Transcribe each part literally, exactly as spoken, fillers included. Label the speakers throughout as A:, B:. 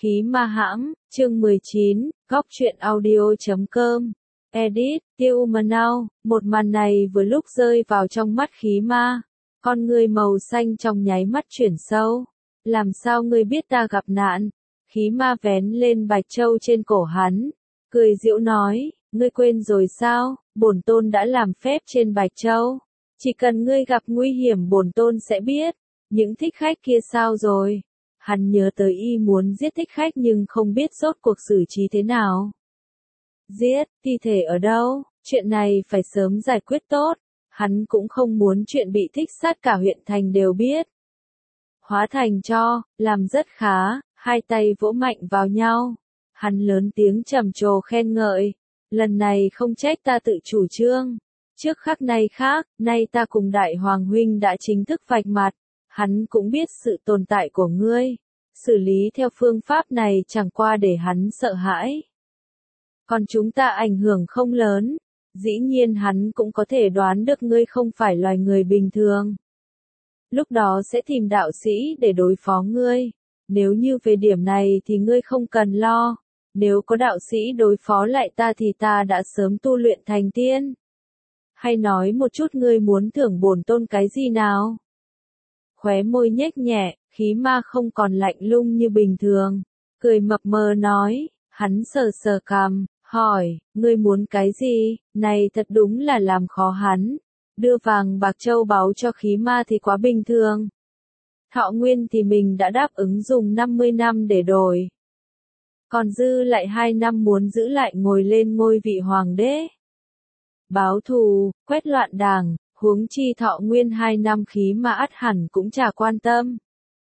A: Khí ma hãm, chương mười chín, góc truyện audio chấm com. Edit, Tiêu Mờ Nao, một màn này vừa lúc rơi vào trong mắt khí ma. Con người màu xanh trong nháy mắt chuyển sâu. Làm sao ngươi biết ta gặp nạn? Khí ma vén lên bạch châu trên cổ hắn. Cười giễu nói, ngươi quên rồi sao, bổn tôn đã làm phép trên bạch châu. Chỉ cần ngươi gặp nguy hiểm bổn tôn sẽ biết. Những thích khách kia sao rồi? Hắn nhớ tới y muốn giết thích khách nhưng không biết rốt cuộc xử trí thế nào. Giết, thi thể ở đâu? Chuyện này phải sớm giải quyết tốt. Hắn cũng không muốn chuyện bị thích sát cả huyện thành đều biết. Hóa thành cho, làm rất khá, hai tay vỗ mạnh vào nhau. Hắn lớn tiếng trầm trồ khen ngợi. Lần này không trách ta tự chủ trương. Trước khắc này khác, nay ta cùng đại hoàng huynh đã chính thức vạch mặt. Hắn cũng biết sự tồn tại của ngươi. Xử lý theo phương pháp này chẳng qua để hắn sợ hãi. Còn chúng ta ảnh hưởng không lớn. Dĩ nhiên hắn cũng có thể đoán được ngươi không phải loài người bình thường. Lúc đó sẽ tìm đạo sĩ để đối phó ngươi. Nếu như về điểm này thì ngươi không cần lo. Nếu có đạo sĩ đối phó lại ta thì ta đã sớm tu luyện thành tiên. Hay nói một chút ngươi muốn thưởng bổn tôn cái gì nào? Khóe môi nhếch nhẹ, khí ma không còn lạnh lùng như bình thường. Cười mập mờ nói, hắn sờ sờ cằm, hỏi, ngươi muốn cái gì? Này thật đúng là làm khó hắn. Đưa vàng bạc châu báu cho khí ma thì quá bình thường. Thọ nguyên thì mình đã đáp ứng dùng năm mươi năm để đổi. Còn dư lại hai năm muốn giữ lại ngồi lên ngôi vị hoàng đế. Báo thù, quét loạn đảng. Huống chi thọ nguyên hai năm khí ma ắt hẳn cũng chả quan tâm.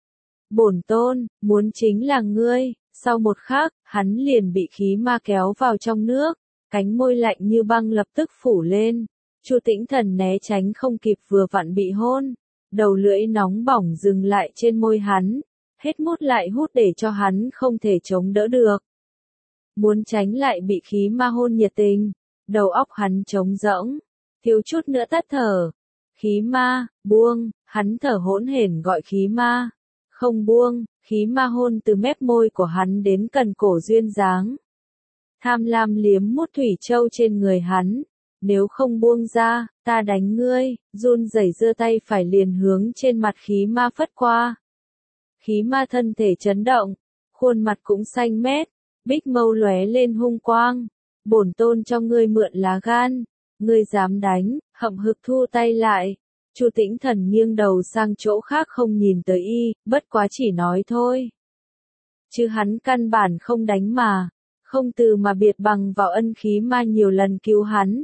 A: Bổn tôn, muốn chính là ngươi, sau một khắc, hắn liền bị khí ma kéo vào trong nước, cánh môi lạnh như băng lập tức phủ lên. Chu Tĩnh Thần né tránh không kịp vừa vặn bị hôn, đầu lưỡi nóng bỏng dừng lại trên môi hắn, hết mút lại hút để cho hắn không thể chống đỡ được. Muốn tránh lại bị khí ma hôn nhiệt tình, đầu óc hắn trống rỗng. Thiếu chút nữa tắt thở. Khí ma, buông, hắn thở hỗn hển gọi khí ma. Không buông, khí ma hôn từ mép môi của hắn đến cần cổ duyên dáng. Tham lam liếm mút thủy châu trên người hắn. Nếu không buông ra, ta đánh ngươi, run rẩy giơ tay phải liền hướng trên mặt khí ma phất qua. Khí ma thân thể chấn động, khuôn mặt cũng xanh mét, bích mâu lóe lên hung quang. Bổn tôn cho ngươi mượn lá gan. Ngươi dám đánh, hậm hực thu tay lại. Chu Tĩnh Thần nghiêng đầu sang chỗ khác không nhìn tới y, bất quá chỉ nói thôi. Chứ hắn căn bản không đánh mà, không từ mà biệt bằng vào ân khí ma nhiều lần cứu hắn.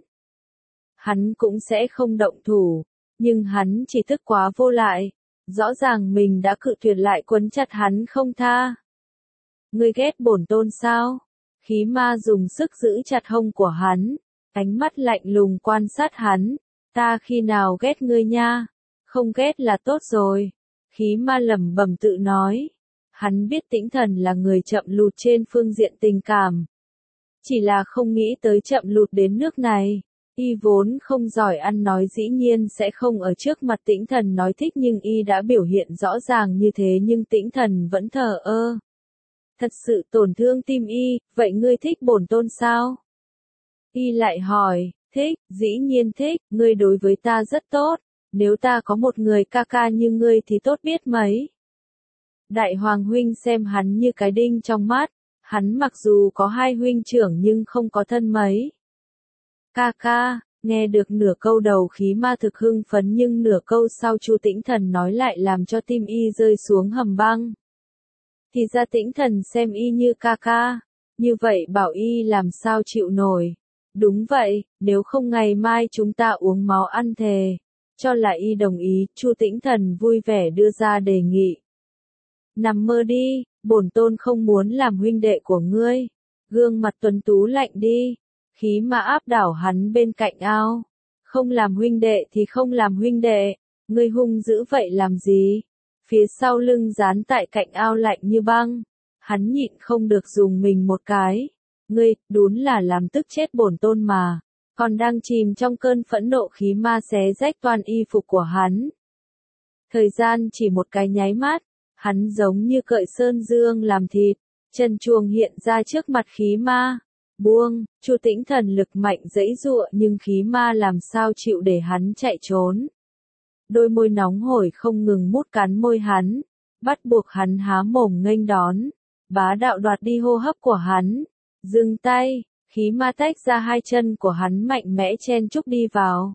A: Hắn cũng sẽ không động thủ, nhưng hắn chỉ tức quá vô lại. Rõ ràng mình đã cự tuyệt lại quấn chặt hắn không tha. Ngươi ghét bổn tôn sao? Khí ma dùng sức giữ chặt hông của hắn. Ánh mắt lạnh lùng quan sát hắn, ta khi nào ghét ngươi nha, không ghét là tốt rồi. Khí ma lẩm bẩm tự nói, hắn biết Tĩnh Thần là người chậm lụt trên phương diện tình cảm. Chỉ là không nghĩ tới chậm lụt đến nước này, y vốn không giỏi ăn nói dĩ nhiên sẽ không ở trước mặt Tĩnh Thần nói thích nhưng y đã biểu hiện rõ ràng như thế nhưng Tĩnh Thần vẫn thờ ơ. Thật sự tổn thương tim y, vậy ngươi thích bổn tôn sao? Y lại hỏi, thích, dĩ nhiên thích, ngươi đối với ta rất tốt, nếu ta có một người ca ca như ngươi thì tốt biết mấy. Đại hoàng huynh xem hắn như cái đinh trong mắt, hắn mặc dù có hai huynh trưởng nhưng không có thân mấy. Ca ca, nghe được nửa câu đầu khí ma thực hưng phấn nhưng nửa câu sau Chu Tĩnh Thần nói lại làm cho tim y rơi xuống hầm băng. Thì ra Tĩnh Thần xem y như ca ca, như vậy bảo y làm sao chịu nổi. Đúng vậy, nếu không ngày mai chúng ta uống máu ăn thề. Cho là y đồng ý, Chu Tĩnh Thần vui vẻ đưa ra đề nghị. Nằm mơ đi, bổn tôn không muốn làm huynh đệ của ngươi. Gương mặt tuấn tú lạnh đi. Khí ma áp đảo hắn bên cạnh ao. Không làm huynh đệ thì không làm huynh đệ. Ngươi hung dữ vậy làm gì? Phía sau lưng dán tại cạnh ao lạnh như băng. Hắn nhịn không được dùng mình một cái. Ngươi, đúng là làm tức chết bổn tôn mà. Còn đang chìm trong cơn phẫn nộ khí ma xé rách toàn y phục của hắn. Thời gian chỉ một cái nháy mắt, hắn giống như cợi sơn dương làm thịt. Trần truồng hiện ra trước mặt khí ma. Buông, Chu Tĩnh Thần lực mạnh giãy giụa nhưng khí ma làm sao chịu để hắn chạy trốn. Đôi môi nóng hổi không ngừng mút cắn môi hắn, bắt buộc hắn há mồm nghênh đón, bá đạo đoạt đi hô hấp của hắn. Dừng tay, khí ma tách ra hai chân của hắn mạnh mẽ chen chúc đi vào.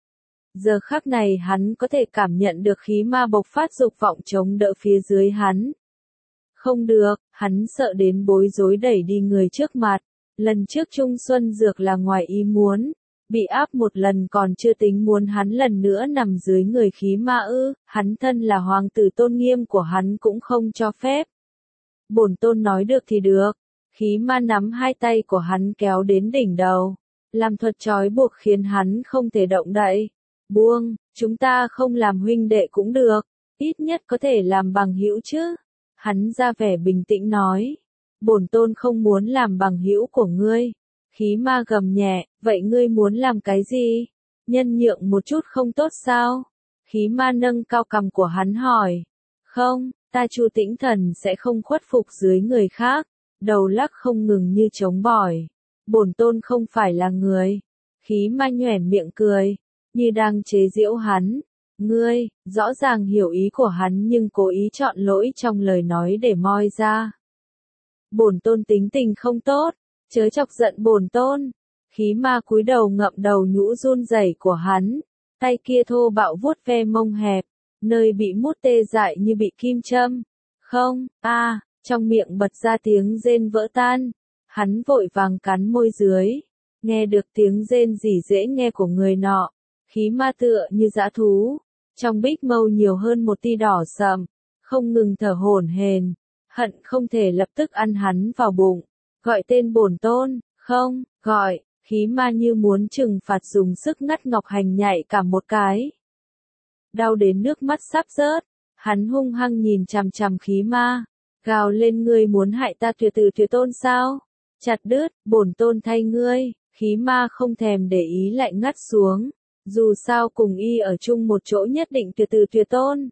A: Giờ khắc này hắn có thể cảm nhận được khí ma bộc phát dục vọng chống đỡ phía dưới hắn. Không được, hắn sợ đến bối rối đẩy đi người trước mặt. Lần trước Trung Xuân Dược là ngoài ý muốn, bị áp một lần còn chưa tính muốn hắn lần nữa nằm dưới người khí ma ư, hắn thân là hoàng tử tôn nghiêm của hắn cũng không cho phép. Bổn tôn nói được thì được, khí ma nắm hai tay của hắn kéo đến đỉnh đầu, làm thuật trói buộc khiến hắn không thể động đậy. Buông, chúng ta không làm huynh đệ cũng được, ít nhất có thể làm bằng hữu chứ. Hắn ra vẻ bình tĩnh nói, bổn tôn không muốn làm bằng hữu của ngươi. Khí ma gầm nhẹ, vậy ngươi muốn làm cái gì? Nhân nhượng một chút không tốt sao? Khí ma nâng cao cằm của hắn hỏi. Không, ta Chu Tĩnh Thần sẽ không khuất phục dưới người khác. Đầu lắc không ngừng như trống bỏi. Bổn tôn không phải là người. Khí ma nhoẻn miệng cười, như đang chế giễu hắn. Ngươi, rõ ràng hiểu ý của hắn nhưng cố ý chọn lỗi trong lời nói để moi ra. Bổn tôn tính tình không tốt, chớ chọc giận bổn tôn. Khí ma cúi đầu ngậm đầu nhũ run rẩy của hắn, tay kia thô bạo vuốt ve mông hẹp, nơi bị mút tê dại như bị kim châm. Không, a, à, trong miệng bật ra tiếng rên vỡ tan. Hắn vội vàng cắn môi dưới, nghe được tiếng rên rỉ dễ nghe của người nọ. Khí ma tựa như dã thú, trong bích mâu nhiều hơn một tia đỏ sậm, không ngừng thở hổn hển, hận không thể lập tức ăn hắn vào bụng. Gọi tên bổn tôn, không, gọi, khí ma như muốn trừng phạt dùng sức ngắt Ngọc Hành nhảy cả một cái. Đau đến nước mắt sắp rớt, hắn hung hăng nhìn chằm chằm khí ma, gào lên ngươi muốn hại ta tuyệt tử tuyệt tôn sao? Chặt đứt, bổn tôn thay ngươi, khí ma không thèm để ý lại ngắt xuống. Dù sao cùng y ở chung một chỗ nhất định tuyệt tử tuyệt tôn.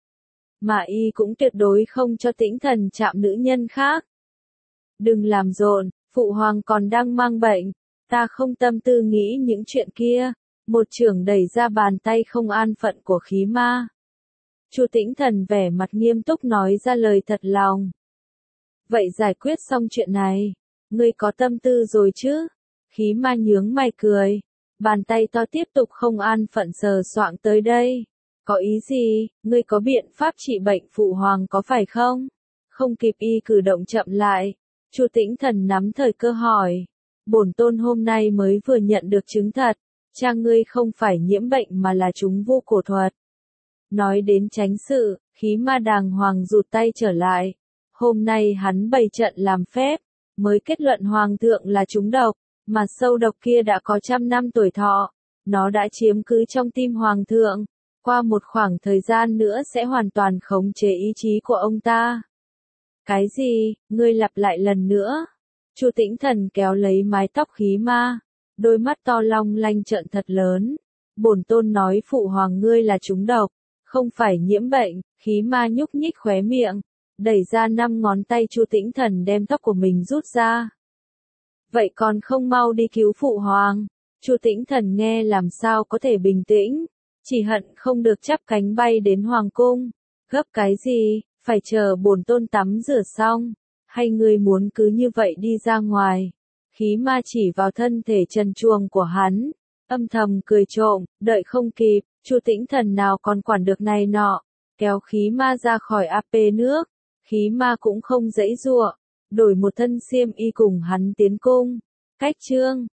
A: Mà y cũng tuyệt đối không cho Tĩnh Thần chạm nữ nhân khác. Đừng làm rộn, phụ hoàng còn đang mang bệnh, ta không tâm tư nghĩ những chuyện kia. Một chưởng đẩy ra bàn tay không an phận của khí ma. Chu Tĩnh Thần vẻ mặt nghiêm túc nói ra lời thật lòng. Vậy giải quyết xong chuyện này, ngươi có tâm tư rồi chứ? Khí ma nhướng mày cười, bàn tay to tiếp tục không an phận sờ soạng tới đây. Có ý gì, ngươi có biện pháp trị bệnh phụ hoàng có phải không? Không kịp y cử động chậm lại, Chu Tĩnh Thần nắm thời cơ hỏi. Bổn tôn hôm nay mới vừa nhận được chứng thật, cha ngươi không phải nhiễm bệnh mà là trúng vu cổ thuật. Nói đến tránh sự, khí ma đàng hoàng rụt tay trở lại. Hôm nay hắn bày trận làm phép, mới kết luận hoàng thượng là trúng độc, mà sâu độc kia đã có trăm năm tuổi thọ. Nó đã chiếm cứ trong tim hoàng thượng, qua một khoảng thời gian nữa sẽ hoàn toàn khống chế ý chí của ông ta. Cái gì, ngươi lặp lại lần nữa? Chu Tĩnh Thần kéo lấy mái tóc khí ma, đôi mắt to long lanh trợn thật lớn. Bổn tôn nói phụ hoàng ngươi là trúng độc, không phải nhiễm bệnh. Khí ma nhúc nhích khóe miệng, đẩy ra năm ngón tay. Chu Tĩnh Thần đem tóc của mình rút ra. Vậy còn không mau đi cứu phụ hoàng? Chu Tĩnh Thần nghe làm sao có thể bình tĩnh, chỉ hận không được chắp cánh bay đến hoàng cung. Gấp cái gì, phải chờ bổn tôn tắm rửa xong, hay ngươi muốn cứ như vậy đi ra ngoài? Khí ma chỉ vào thân thể trần truồng của hắn, âm thầm cười trộm, đợi không kịp, Chu Tĩnh Thần nào còn quản được này nọ, kéo khí ma ra khỏi áp nước. Khí ma cũng không giãy giụa, đổi một thân xiêm y cùng hắn tiến cung. Cách chương